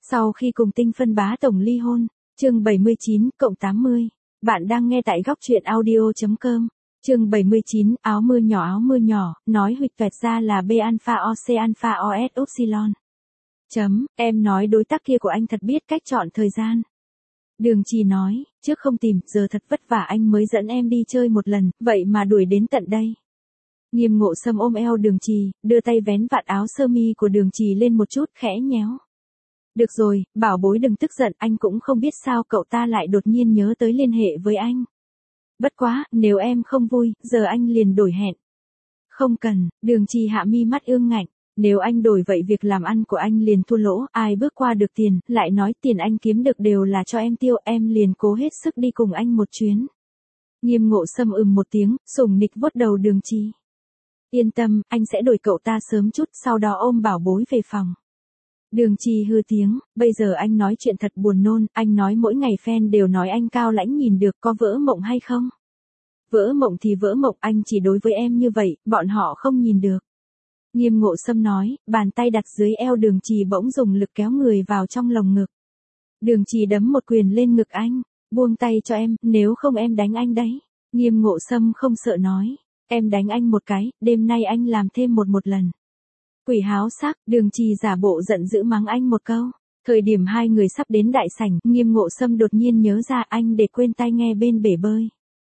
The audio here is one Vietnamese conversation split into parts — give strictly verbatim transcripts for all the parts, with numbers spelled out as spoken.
Sau khi cùng Tinh Phân bá tổng ly hôn, chương bảy mươi chín cộng tám mươi, bạn đang nghe tại góc truyện audio.com. Chương bảy mươi chín, áo mưa nhỏ áo mưa nhỏ, nói huỵch toẹt ra là B alpha O C alpha O S upsilon. Chấm, em nói đối tác kia của anh thật biết cách chọn thời gian. Đường Trì nói, trước không tìm, giờ thật vất vả anh mới dẫn em đi chơi một lần, vậy mà đuổi đến tận đây. Nghiêm Ngộ Sâm ôm eo Đường Trì, đưa tay vén vạt áo sơ mi của Đường Trì lên một chút, khẽ nhéo. Được rồi, bảo bối đừng tức giận, anh cũng không biết sao cậu ta lại đột nhiên nhớ tới liên hệ với anh. Bất quá, nếu em không vui, giờ anh liền đổi hẹn. Không cần, Đường Trì hạ mi mắt ương ngạnh, nếu anh đổi vậy việc làm ăn của anh liền thua lỗ, ai bước qua được tiền, lại nói tiền anh kiếm được đều là cho em tiêu, em liền cố hết sức đi cùng anh một chuyến. Nghiêm Ngộ Sâm ừm một tiếng, sủng nịch vuốt đầu Đường Trì. Yên tâm, anh sẽ đổi cậu ta sớm chút, sau đó ôm bảo bối về phòng. Đường Trì hư tiếng, bây giờ anh nói chuyện thật buồn nôn, anh nói mỗi ngày fan đều nói anh cao lãnh nhìn được, có vỡ mộng hay không? Vỡ mộng thì vỡ mộng, anh chỉ đối với em như vậy, bọn họ không nhìn được. Nghiêm Ngộ Sâm nói, bàn tay đặt dưới eo Đường Trì bỗng dùng lực kéo người vào trong lồng ngực. Đường Trì đấm một quyền lên ngực anh, buông tay cho em, nếu không em đánh anh đấy. Nghiêm Ngộ Sâm không sợ nói, em đánh anh một cái, đêm nay anh làm thêm một một lần. Quỷ háo sắc, Đường Trì giả bộ giận dữ mắng anh một câu. Thời điểm hai người sắp đến đại sảnh, Nghiêm Ngộ Sâm đột nhiên nhớ ra anh để quên tai nghe bên bể bơi.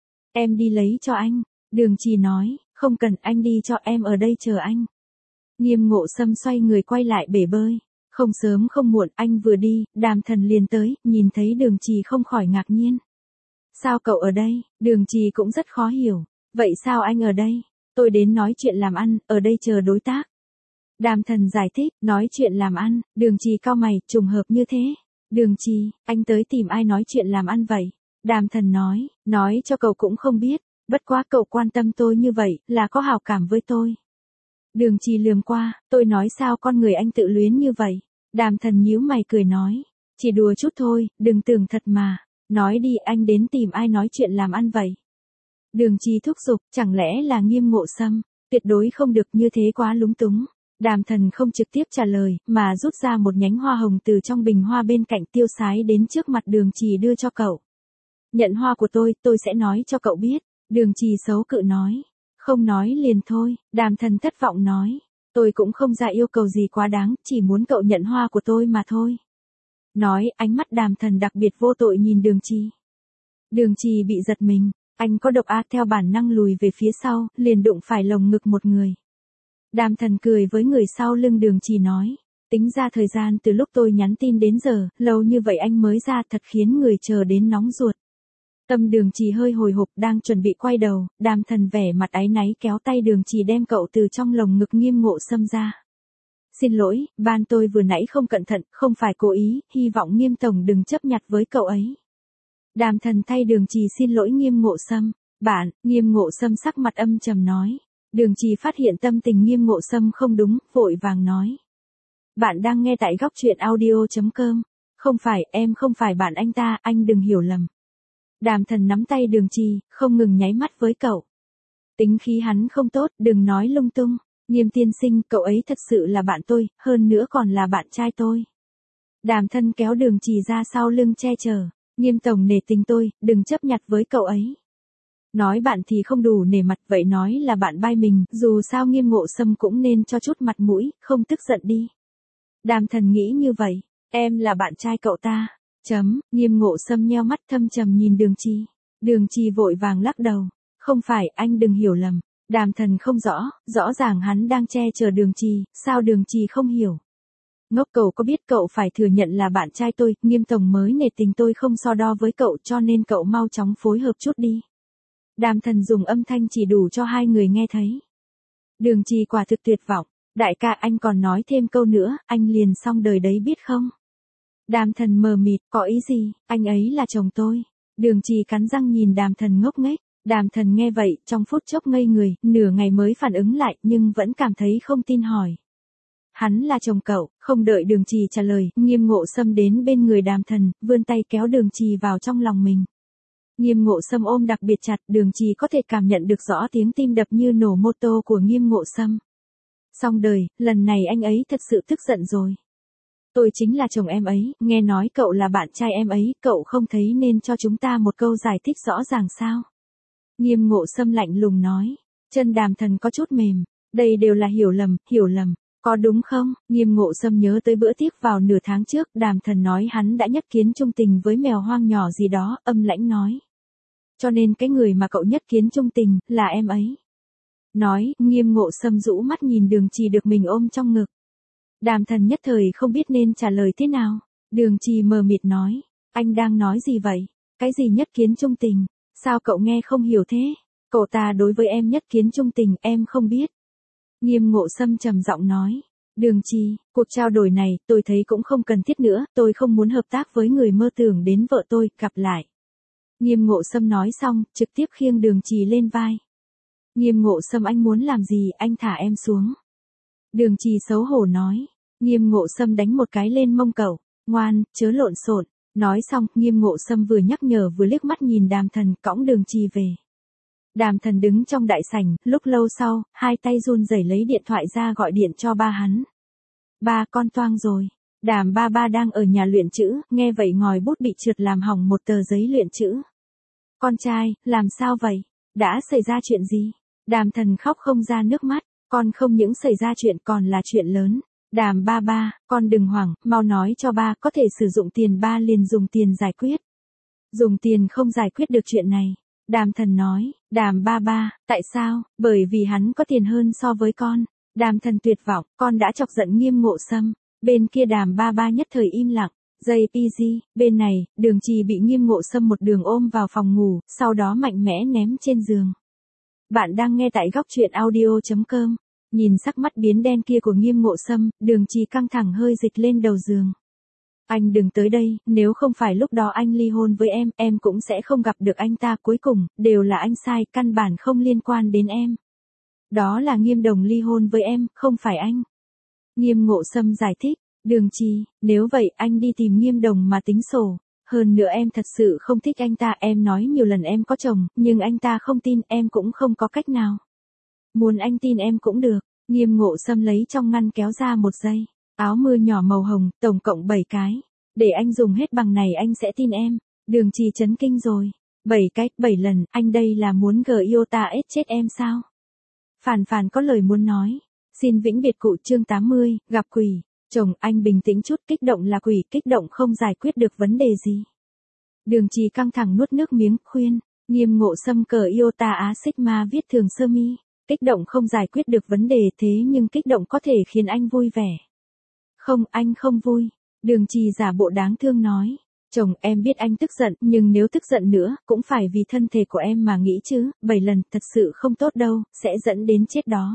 Em đi lấy cho anh. Đường Trì nói, không cần, anh đi cho, em ở đây chờ anh. Nghiêm Ngộ Sâm xoay người quay lại bể bơi. Không sớm không muộn, anh vừa đi, Đàm Thần liền tới, nhìn thấy Đường Trì không khỏi ngạc nhiên. Sao cậu ở đây? Đường Trì cũng rất khó hiểu. Vậy sao anh ở đây? Tôi đến nói chuyện làm ăn, ở đây chờ đối tác. Đàm Thần giải thích, nói chuyện làm ăn. Đường Trì cau mày, trùng hợp như thế. Đường Trì, anh tới tìm ai nói chuyện làm ăn vậy? Đàm Thần nói, nói cho cậu cũng không biết, bất quá cậu quan tâm tôi như vậy, là có hảo cảm với tôi. Đường Trì lườm qua, tôi nói sao con người anh tự luyến như vậy? Đàm Thần nhíu mày cười nói, chỉ đùa chút thôi, đừng tưởng thật mà. Nói đi, anh đến tìm ai nói chuyện làm ăn vậy? Đường Trì thúc giục, chẳng lẽ là Nghiêm Ngộ Sâm? Tuyệt đối không được, như thế quá lúng túng. Đàm Thần không trực tiếp trả lời, mà rút ra một nhánh hoa hồng từ trong bình hoa bên cạnh, tiêu sái đến trước mặt Đường Trì đưa cho cậu. Nhận hoa của tôi, tôi sẽ nói cho cậu biết. Đường Trì xấu cự nói. Không nói liền thôi. Đàm Thần thất vọng nói. Tôi cũng không ra yêu cầu gì quá đáng, chỉ muốn cậu nhận hoa của tôi mà thôi. Nói, ánh mắt Đàm Thần đặc biệt vô tội nhìn Đường Trì. Đường Trì bị giật mình. Anh có độc á, theo bản năng lùi về phía sau, liền đụng phải lồng ngực một người. Đàm Thần cười với người sau lưng Đường Trì nói, tính ra thời gian từ lúc tôi nhắn tin đến giờ, lâu như vậy anh mới ra, thật khiến người chờ đến nóng ruột. Tâm Đường Trì hơi hồi hộp, đang chuẩn bị quay đầu, Đàm Thần vẻ mặt áy náy kéo tay Đường Trì đem cậu từ trong lồng ngực Nghiêm Ngộ Sâm ra. Xin lỗi, ban tôi vừa nãy không cẩn thận, không phải cố ý, hy vọng Nghiêm tổng đừng chấp nhặt với cậu ấy. Đàm Thần thay Đường Trì xin lỗi Nghiêm Ngộ Sâm. Bạn, Nghiêm Ngộ Sâm sắc mặt âm trầm nói. Đường Trì phát hiện tâm tình Nghiêm Ngộ Sâm không đúng, vội vàng nói. Bạn đang nghe tại góc truyện audio.com. Không phải, em không phải bạn anh ta, anh đừng hiểu lầm. Đàm Thần nắm tay Đường Trì, không ngừng nháy mắt với cậu. Tính khí hắn không tốt, đừng nói lung tung. Nghiêm tiên sinh, cậu ấy thật sự là bạn tôi, hơn nữa còn là bạn trai tôi. Đàm Thần kéo Đường Trì ra sau lưng che chở. Nghiêm tổng nể tình tôi, đừng chấp nhặt với cậu ấy. Nói bạn thì không đủ nể mặt, vậy nói là bạn bai mình, dù sao Nghiêm Ngộ Sâm cũng nên cho chút mặt mũi, không tức giận đi. Đàm Thần nghĩ như vậy, em là bạn trai cậu ta. Chấm, Nghiêm Ngộ Sâm nheo mắt thâm trầm nhìn Đường Trì. Đường Trì vội vàng lắc đầu. Không phải, anh đừng hiểu lầm. Đàm Thần không rõ, rõ ràng hắn đang che chở Đường Trì, sao Đường Trì không hiểu. Ngốc, cậu có biết cậu phải thừa nhận là bạn trai tôi, Nghiêm tổng mới nể tình tôi không so đo với cậu, cho nên cậu mau chóng phối hợp chút đi. Đàm Thần dùng âm thanh chỉ đủ cho hai người nghe thấy. Đường Trì quả thực tuyệt vọng. Đại ca, anh còn nói thêm câu nữa, anh liền xong đời đấy biết không? Đàm Thần mờ mịt, có ý gì, anh ấy là chồng tôi. Đường Trì cắn răng nhìn Đàm Thần ngốc nghếch. Đàm Thần nghe vậy, trong phút chốc ngây người, nửa ngày mới phản ứng lại, nhưng vẫn cảm thấy không tin hỏi. Hắn là chồng cậu, không đợi Đường Trì trả lời, Nghiêm Ngộ Sâm đến bên người Đàm Thần, vươn tay kéo Đường Trì vào trong lòng mình. Nghiêm Ngộ Sâm ôm đặc biệt chặt, Đường Trì có thể cảm nhận được rõ tiếng tim đập như nổ mô tô của Nghiêm Ngộ Sâm. Xong đời, lần này anh ấy thật sự tức giận rồi. Tôi chính là chồng em ấy, nghe nói cậu là bạn trai em ấy, cậu không thấy nên cho chúng ta một câu giải thích rõ ràng sao? Nghiêm Ngộ Sâm lạnh lùng nói. Chân Đàm Thần có chút mềm. Đây đều là hiểu lầm, hiểu lầm. Có đúng không? Nghiêm Ngộ Sâm nhớ tới bữa tiệc vào nửa tháng trước, Đàm Thần nói hắn đã nhất kiến chung tình với mèo hoang nhỏ gì đó, âm lãnh nói. Cho nên cái người mà cậu nhất kiến chung tình, là em ấy. Nói, Nghiêm Ngộ Sâm rũ mắt nhìn Đường Trì được mình ôm trong ngực. Đàm Thần nhất thời không biết nên trả lời thế nào. Đường Trì mờ mịt nói, anh đang nói gì vậy? Cái gì nhất kiến chung tình? Sao cậu nghe không hiểu thế? Cậu ta đối với em nhất kiến chung tình, em không biết. Nghiêm Ngộ Sâm trầm giọng nói. Đường Trì, cuộc trao đổi này, tôi thấy cũng không cần thiết nữa, tôi không muốn hợp tác với người mơ tưởng đến vợ tôi, gặp lại. Nghiêm Ngộ Sâm nói xong, trực tiếp khiêng Đường Trì lên vai. Nghiêm Ngộ Sâm, anh muốn làm gì, anh thả em xuống. Đường Trì xấu hổ nói. Nghiêm Ngộ Sâm đánh một cái lên mông cậu. Ngoan, chớ lộn xộn. Nói xong, Nghiêm Ngộ Sâm vừa nhắc nhở vừa liếc mắt nhìn Đàm Thần cõng Đường Trì về. Đàm Thần đứng trong đại sảnh, lúc lâu sau, hai tay run rẩy lấy điện thoại ra gọi điện cho ba hắn. Ba, con toang rồi. Đàm ba ba đang ở nhà luyện chữ, nghe vậy ngòi bút bị trượt làm hỏng một tờ giấy luyện chữ. Con trai, làm sao vậy? Đã xảy ra chuyện gì? Đàm Thần khóc không ra nước mắt, con không những xảy ra chuyện còn là chuyện lớn. Đàm ba ba, con đừng hoảng, mau nói cho ba, có thể sử dụng tiền ba liền dùng tiền giải quyết. Dùng tiền không giải quyết được chuyện này. Đàm Thần nói, Đàm ba ba, tại sao? Bởi vì hắn có tiền hơn so với con. Đàm Thần tuyệt vọng, con đã chọc giận Nghiêm Ngộ Sâm. Bên kia Đàm ba ba nhất thời im lặng. Giây pê giê, bên này, Đường Trì bị Nghiêm Ngộ Sâm một đường ôm vào phòng ngủ, sau đó mạnh mẽ ném trên giường. Bạn đang nghe tại góc truyện audio chấm com. Nhìn sắc mắt biến đen kia của Nghiêm Ngộ Sâm, Đường Trì căng thẳng hơi dịch lên đầu giường. Anh đừng tới đây, nếu không phải lúc đó anh ly hôn với em, em cũng sẽ không gặp được anh ta, cuối cùng, đều là anh sai, căn bản không liên quan đến em. Đó là Nghiêm Đồng ly hôn với em, không phải anh. Nghiêm Ngộ Sâm giải thích, Đường Trì, nếu vậy anh đi tìm Nghiêm Đồng mà tính sổ. Hơn nữa em thật sự không thích anh ta, em nói nhiều lần em có chồng, nhưng anh ta không tin, em cũng không có cách nào. Muốn anh tin em cũng được. Nghiêm Ngộ Sâm lấy trong ngăn kéo ra một dây áo mưa nhỏ màu hồng, tổng cộng bảy cái. Để anh dùng hết bằng này anh sẽ tin em. Đường Trì chấn kinh rồi. bảy cái, bảy lần, anh đây là muốn gờ yêu ta ết chết em sao? Phàn Phàn có lời muốn nói. Xin vĩnh biệt cụ, chương tám mươi, gặp quỷ. Chồng, anh bình tĩnh chút, kích động là quỷ, kích động không giải quyết được vấn đề gì. Đường Trì căng thẳng nuốt nước miếng, khuyên. Nghiêm Ngộ Sâm cờ yêu ta á sigma viết thường sơ mi. Kích động không giải quyết được vấn đề, thế nhưng kích động có thể khiến anh vui vẻ. Không, anh không vui. Đường Trì giả bộ đáng thương nói. Chồng, em biết anh tức giận, nhưng nếu tức giận nữa, cũng phải vì thân thể của em mà nghĩ chứ, bảy lần, thật sự không tốt đâu, sẽ dẫn đến chết đó.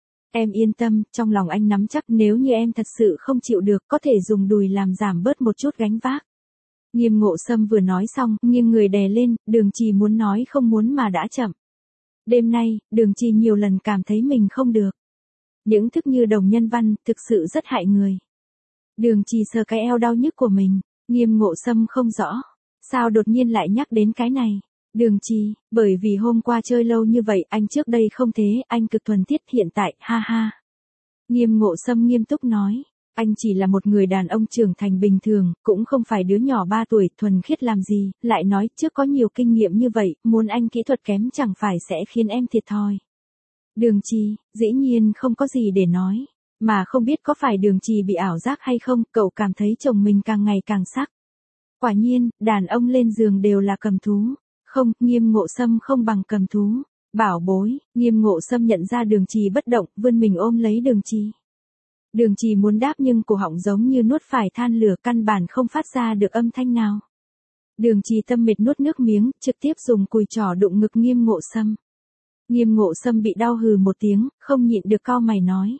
Em yên tâm, trong lòng anh nắm chắc, nếu như em thật sự không chịu được, có thể dùng đùi làm giảm bớt một chút gánh vác. Nghiêm Ngộ Sâm vừa nói xong, nghiêng người đè lên, Đường Trì muốn nói không muốn mà đã chậm. Đêm nay, Đường Trì nhiều lần cảm thấy mình không được. Những thức như đồng nhân văn, thực sự rất hại người. Đường Trì sờ cái eo đau nhức của mình. Nghiêm Ngộ Sâm không rõ. Sao đột nhiên lại nhắc đến cái này? Đường Trì, bởi vì hôm qua chơi lâu như vậy, anh trước đây không thế, anh cực thuần thiết, hiện tại, ha ha. Nghiêm Ngộ Sâm nghiêm túc nói. Anh chỉ là một người đàn ông trưởng thành bình thường, cũng không phải đứa nhỏ ba tuổi, thuần khiết làm gì, lại nói, trước có nhiều kinh nghiệm như vậy, muốn anh kỹ thuật kém chẳng phải sẽ khiến em thiệt thòi. Đường Trì, dĩ nhiên không có gì để nói. Mà không biết có phải Đường Trì bị ảo giác hay không, cậu cảm thấy chồng mình càng ngày càng sắc. Quả nhiên, đàn ông lên giường đều là cầm thú. Không, Nghiêm Ngộ Sâm không bằng cầm thú. Bảo bối, Nghiêm Ngộ Sâm nhận ra Đường Trì bất động, vươn mình ôm lấy Đường Trì. Đường Trì muốn đáp nhưng cổ họng giống như nuốt phải than lửa, căn bản không phát ra được âm thanh nào. Đường Trì tâm mệt nuốt nước miếng, trực tiếp dùng cùi trỏ đụng ngực Nghiêm Ngộ Sâm. Nghiêm Ngộ Sâm bị đau hừ một tiếng, không nhịn được cau mày nói.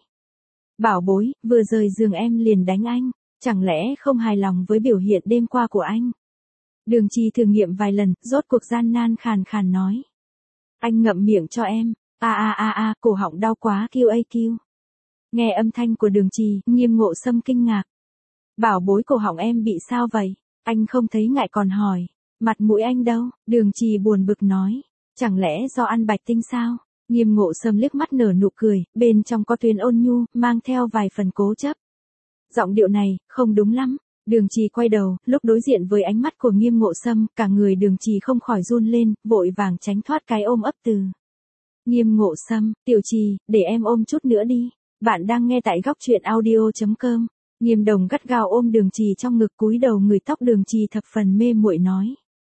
Bảo bối, vừa rời giường em liền đánh anh, chẳng lẽ không hài lòng với biểu hiện đêm qua của anh? Đường Trì thử nghiệm vài lần, rốt cuộc gian nan khàn khàn nói. Anh ngậm miệng cho em, a a a a, cổ họng đau quá, kêu a kêu. Nghe âm thanh của Đường Trì, Nghiêm Ngộ Sâm kinh ngạc. Bảo bối, cổ họng em bị sao vậy? Anh không thấy ngại còn hỏi. Mặt mũi anh đâu? Đường Trì buồn bực nói. Chẳng lẽ do ăn bạch tinh sao? Nghiêm Ngộ Sâm liếc mắt nở nụ cười, bên trong có tuyến ôn nhu, mang theo vài phần cố chấp. Giọng điệu này, không đúng lắm. Đường Trì quay đầu, lúc đối diện với ánh mắt của Nghiêm Ngộ Sâm, cả người Đường Trì không khỏi run lên, vội vàng tránh thoát cái ôm ấp từ Nghiêm Ngộ Sâm. Tiểu Trì, để em ôm chút nữa đi. Bạn đang nghe tại góc truyện audio chấm com. Nghiêm Đồng gắt gao ôm Đường Trì trong ngực, cúi đầu ngửi tóc Đường Trì thập phần mê muội nói.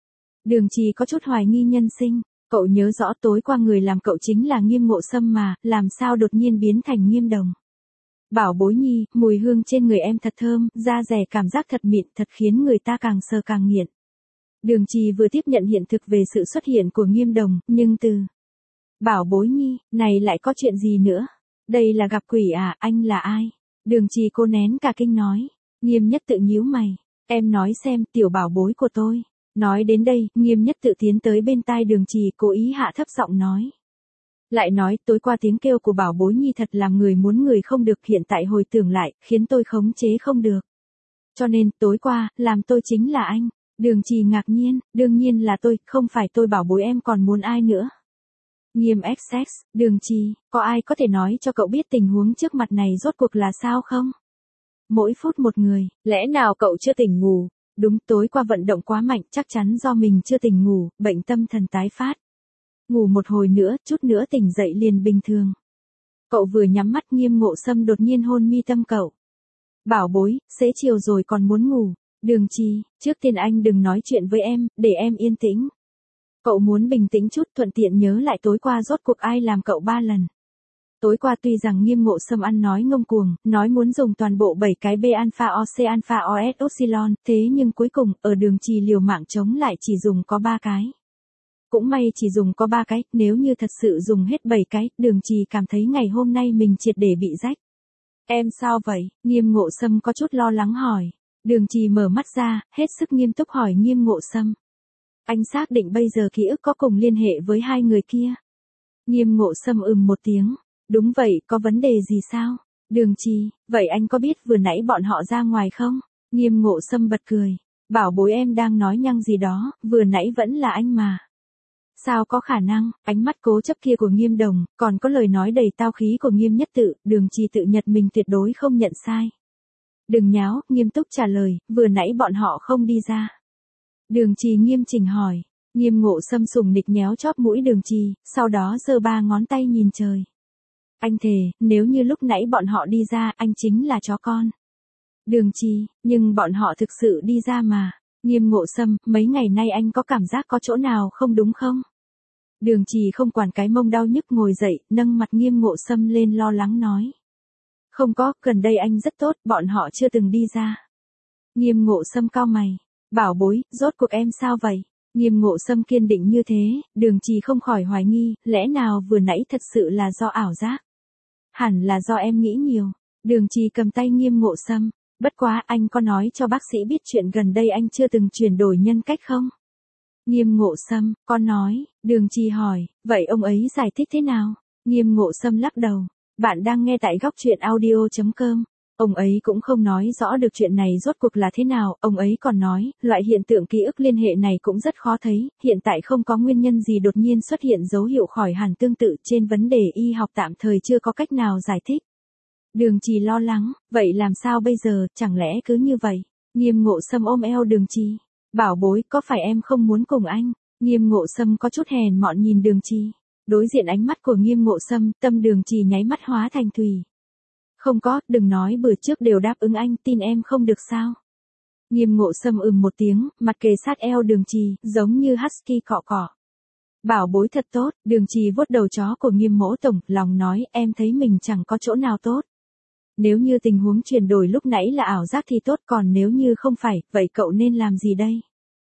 Đường Trì có chút hoài nghi nhân sinh. Cậu nhớ rõ tối qua người làm cậu chính là Nghiêm Ngộ Sâm mà, làm sao đột nhiên biến thành Nghiêm Đồng. Bảo bối nhi, mùi hương trên người em thật thơm, da rẻ cảm giác thật mịn, thật khiến người ta càng sờ càng nghiện. Đường Trì vừa tiếp nhận hiện thực về sự xuất hiện của Nghiêm Đồng, nhưng từ bảo bối nhi, này lại có chuyện gì nữa? Đây là gặp quỷ à, anh là ai? Đường Trì cô nén cả kinh nói. Nghiêm Nhất Tự nhíu mày. Em nói xem, tiểu bảo bối của tôi. Nói đến đây, Nghiêm Nhất Tự tiến tới bên tai Đường Trì, cố ý hạ thấp giọng nói. Lại nói, tối qua tiếng kêu của bảo bối nhi thật làm người muốn người không được, hiện tại hồi tưởng lại, khiến tôi khống chế không được. Cho nên, tối qua, làm tôi chính là anh. Đường Trì ngạc nhiên, đương nhiên là tôi, không phải tôi bảo bối em còn muốn ai nữa. Nghiêm ích ét, Đường Trì, có ai có thể nói cho cậu biết tình huống trước mặt này rốt cuộc là sao không? Mỗi phút một người, lẽ nào cậu chưa tỉnh ngủ? Đúng, tối qua vận động quá mạnh, chắc chắn do mình chưa tỉnh ngủ, bệnh tâm thần tái phát. Ngủ một hồi nữa, chút nữa tỉnh dậy liền bình thường. Cậu vừa nhắm mắt, Nghiêm Ngộ Sâm đột nhiên hôn mi tâm cậu. Bảo bối, xế chiều rồi còn muốn ngủ. Đường Trì, trước tiên anh đừng nói chuyện với em, để em yên tĩnh. Cậu muốn bình tĩnh chút, thuận tiện nhớ lại tối qua rốt cuộc ai làm cậu ba lần. Tối qua tuy rằng Nghiêm Ngộ Sâm ăn nói ngông cuồng, nói muốn dùng toàn bộ bảy cái B alpha O C alpha O S Epsilon, thế nhưng cuối cùng, ở Đường Trì liều mạng chống lại chỉ dùng có ba cái. Cũng may chỉ dùng có ba cái, nếu như thật sự dùng hết bảy cái, Đường Trì cảm thấy ngày hôm nay mình triệt để bị rách. Em sao vậy? Nghiêm Ngộ Sâm có chút lo lắng hỏi. Đường Trì mở mắt ra, hết sức nghiêm túc hỏi Nghiêm Ngộ Sâm. Anh xác định bây giờ ký ức có cùng liên hệ với hai người kia? Nghiêm Ngộ Sâm ừm một tiếng. Đúng vậy, có vấn đề gì sao? Đường Trì, vậy anh có biết vừa nãy bọn họ ra ngoài không? Nghiêm Ngộ Sâm bật cười. Bảo bối em đang nói nhăng gì đó, vừa nãy vẫn là anh mà. Sao có khả năng, ánh mắt cố chấp kia của Nghiêm Đồng, còn có lời nói đầy tao khí của Nghiêm Nhất Tự, Đường Trì tự nhật mình tuyệt đối không nhận sai. Đừng nháo, nghiêm túc trả lời, vừa nãy bọn họ không đi ra. Đường Trì nghiêm chỉnh hỏi. Nghiêm Ngộ Sâm sùng nịch nhéo chóp mũi Đường Trì, sau đó giơ ba ngón tay nhìn trời. Anh thề, nếu như lúc nãy bọn họ đi ra, anh chính là chó con. Đường Trì, nhưng bọn họ thực sự đi ra mà. Nghiêm Ngộ Sâm, mấy ngày nay anh có cảm giác có chỗ nào không đúng không? Đường Trì không quản cái mông đau nhức ngồi dậy, nâng mặt Nghiêm Ngộ Sâm lên lo lắng nói. Không có, gần đây anh rất tốt, bọn họ chưa từng đi ra. Nghiêm Ngộ Sâm cau mày. Bảo bối, rốt cuộc em sao vậy? Nghiêm Ngộ Sâm kiên định như thế, Đường Trì không khỏi hoài nghi, lẽ nào vừa nãy thật sự là do ảo giác? Hẳn là do em nghĩ nhiều. Đường Trì cầm tay Nghiêm Ngộ Sâm. Bất quá, anh có nói cho bác sĩ biết chuyện gần đây anh chưa từng chuyển đổi nhân cách không? Nghiêm Ngộ Sâm, con nói. Đường Trì hỏi, vậy ông ấy giải thích thế nào? Nghiêm Ngộ Sâm lắc đầu. Bạn đang nghe tại góc truyện audio chấm com. Ông ấy cũng không nói rõ được chuyện này rốt cuộc là thế nào, ông ấy còn nói, loại hiện tượng ký ức liên hệ này cũng rất khó thấy, hiện tại không có nguyên nhân gì đột nhiên xuất hiện dấu hiệu khỏi hẳn tương tự, trên vấn đề y học tạm thời chưa có cách nào giải thích. Đường Trì lo lắng, vậy làm sao bây giờ, chẳng lẽ cứ như vậy? Nghiêm Ngộ Sâm ôm eo Đường Trì. Bảo bối, có phải em không muốn cùng anh? Nghiêm Ngộ Sâm có chút hèn mọn nhìn Đường Trì. Đối diện ánh mắt của Nghiêm Ngộ Sâm, tâm Đường Trì nháy mắt hóa thành thủy. Không có, đừng nói bữa trước đều đáp ứng anh, tin em không được sao? Nghiêm Ngộ Sâm ừm một tiếng, mặt kề sát eo Đường Trì, giống như husky cọ cọ. Bảo bối thật tốt, Đường Trì vuốt đầu chó của Nghiêm Mỗ Tổng, lòng nói, em thấy mình chẳng có chỗ nào tốt. Nếu như tình huống chuyển đổi lúc nãy là ảo giác thì tốt, còn nếu như không phải, vậy cậu nên làm gì đây?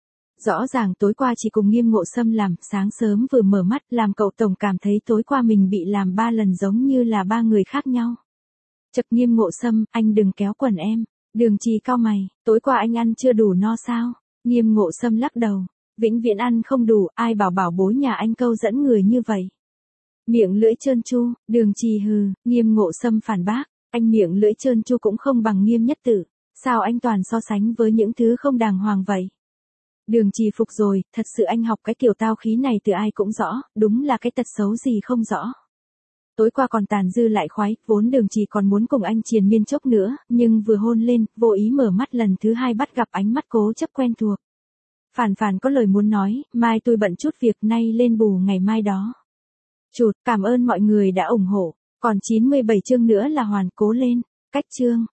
Rõ ràng tối qua chỉ cùng Nghiêm Ngộ Sâm làm, sáng sớm vừa mở mắt, làm cậu Tổng cảm thấy tối qua mình bị làm ba lần giống như là ba người khác nhau. Chật Nghiêm Ngộ Sâm, anh đừng kéo quần em. Đường Trì cau mày, tối qua anh ăn chưa đủ no sao? Nghiêm Ngộ Sâm lắc đầu, vĩnh viễn ăn không đủ, ai bảo bảo bối nhà anh câu dẫn người như vậy. Miệng lưỡi trơn tru, Đường Trì hừ, Nghiêm Ngộ Sâm phản bác, anh miệng lưỡi trơn tru cũng không bằng Nghiêm Nhất Tự, sao anh toàn so sánh với những thứ không đàng hoàng vậy? Đường Trì phục rồi, thật sự anh học cái kiểu tao khí này từ ai cũng rõ, đúng là cái tật xấu gì không rõ. Tối qua còn tàn dư lại khoái, vốn đường chỉ còn muốn cùng anh triền miên chốc nữa, nhưng vừa hôn lên, vô ý mở mắt lần thứ hai bắt gặp ánh mắt cố chấp quen thuộc. Phản phản có lời muốn nói, mai tôi bận chút việc nay lên bù ngày mai đó. Chụt, cảm ơn mọi người đã ủng hộ, còn chín mươi bảy chương nữa là hoàn cố lên, cách chương.